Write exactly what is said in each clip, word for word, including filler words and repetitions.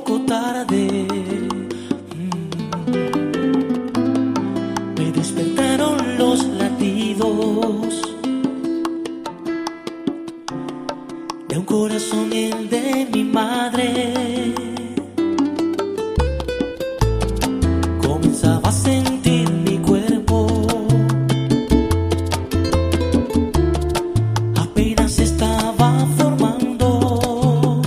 poco tarde. Me despertaron los latidos de un corazón y el de mi madre. Comenzaba a sentir mi cuerpo, apenas estaba formando.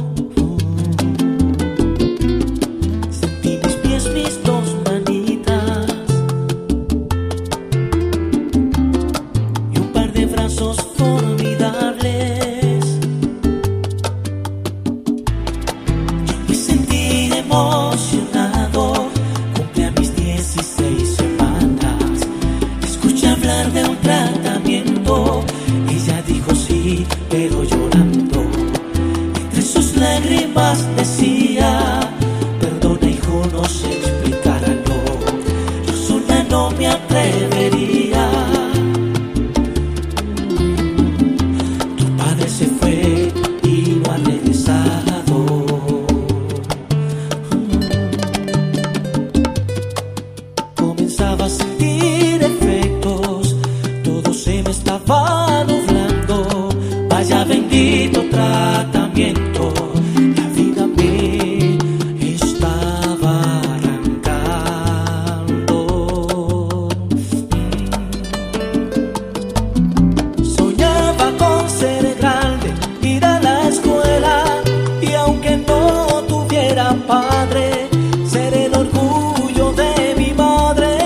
Sentí mis pies, mis dos manitas y un par de brazos formidables. Me sentí emocionado. Cumplí a mis dieciséis semanas. Escuché hablar de un tratamiento. Ella dijo sí, pero llorando. Entre sus lágrimas decía: perdona, hijo, no sé explicarlo. Yo sola no me atrevería. Tu padre se fue y no ha regresado. Comenzaba a sentir efectos, todo se me estaba nublando. Vaya bendito tratamiento, la vida me estaba arrancando. Soñaba con ser grande, ir a la escuela, y aunque no tuviera padre, ser el orgullo de mi madre.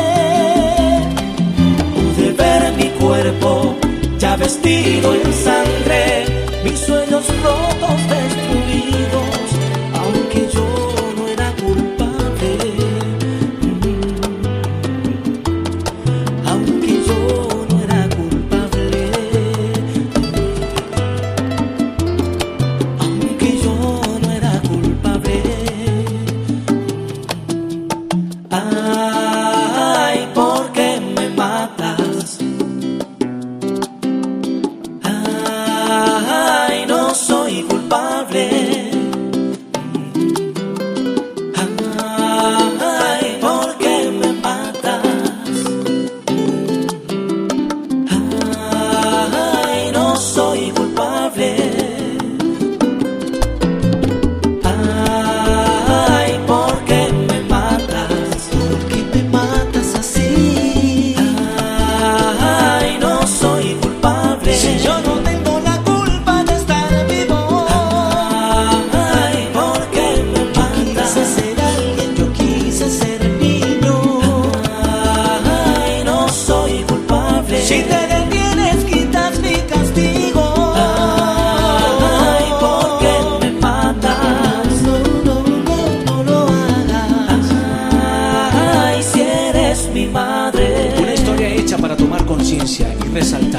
Pude ver mi cuerpo ya vestido en sangre, mis sueños rotos, destruidos, aunque yo no era culpable. Aunque yo no era culpable. Aunque yo no era culpable. Ay, ¿por qué me matas? Ay, no soy culpable. Ay, ¿por qué me matas? Ay, no soy culpable. Ay, ¿por qué me matas? ¿Por qué me matas así? Ay, no soy culpable. Si yo no tengo la culpa de estar vivo. Ay, ¿por qué me matas? Yo quise ser alguien, yo quise ser niño. Ay, no soy culpable. Si te detienes, quitas mi castigo. Ay, ¿por qué me matas? No, no, no, no lo hagas. Ay, si eres mi madre. Una historia hecha para tomar conciencia y resaltar